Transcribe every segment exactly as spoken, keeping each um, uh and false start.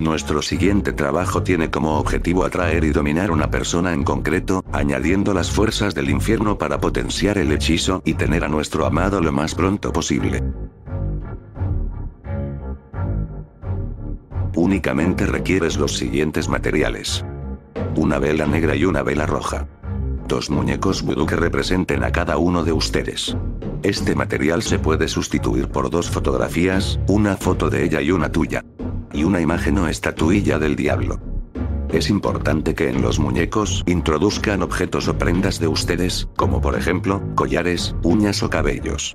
Nuestro siguiente trabajo tiene como objetivo atraer y dominar una persona en concreto, añadiendo las fuerzas del infierno para potenciar el hechizo y tener a nuestro amado lo más pronto posible. Únicamente requieres los siguientes materiales. Una vela negra y una vela roja. Dos muñecos vudú que representen a cada uno de ustedes. Este material se puede sustituir por dos fotografías, una foto de ella y una tuya. Y una imagen o estatuilla del diablo. Es importante que en los muñecos introduzcan objetos o prendas de ustedes, como por ejemplo, collares, uñas o cabellos.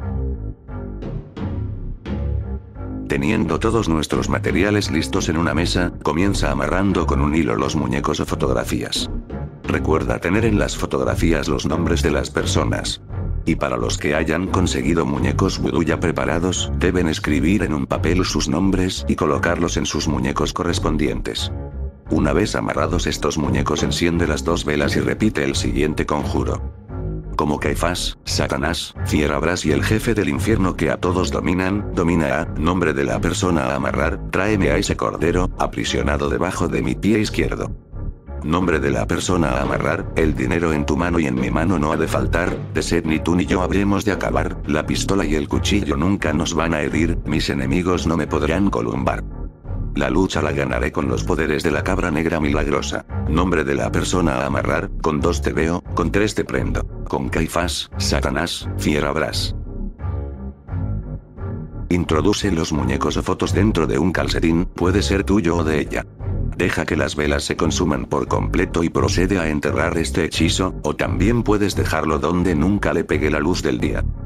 Teniendo todos nuestros materiales listos en una mesa, comienza amarrando con un hilo los muñecos o fotografías. Recuerda tener en las fotografías los nombres de las personas. Y para los que hayan conseguido muñecos vudú ya preparados, deben escribir en un papel sus nombres y colocarlos en sus muñecos correspondientes. Una vez amarrados estos muñecos, enciende las dos velas y repite el siguiente conjuro. Como Caifás, Satanás, Fierabras y el jefe del infierno que a todos dominan, domina a, nombre de la persona a amarrar, tráeme a ese cordero, aprisionado debajo de mi pie izquierdo. Nombre de la persona a amarrar, el dinero en tu mano y en mi mano no ha de faltar, de sed ni tú ni yo habremos de acabar, la pistola y el cuchillo nunca nos van a herir, mis enemigos no me podrán columbar. La lucha la ganaré con los poderes de la cabra negra milagrosa. Nombre de la persona a amarrar, con dos te veo, con tres te prendo. Con Caifás, Satanás, Fierabras. Introduce los muñecos o fotos dentro de un calcetín, puede ser tuyo o de ella. Deja que las velas se consuman por completo y procede a enterrar este hechizo, o también puedes dejarlo donde nunca le pegue la luz del día.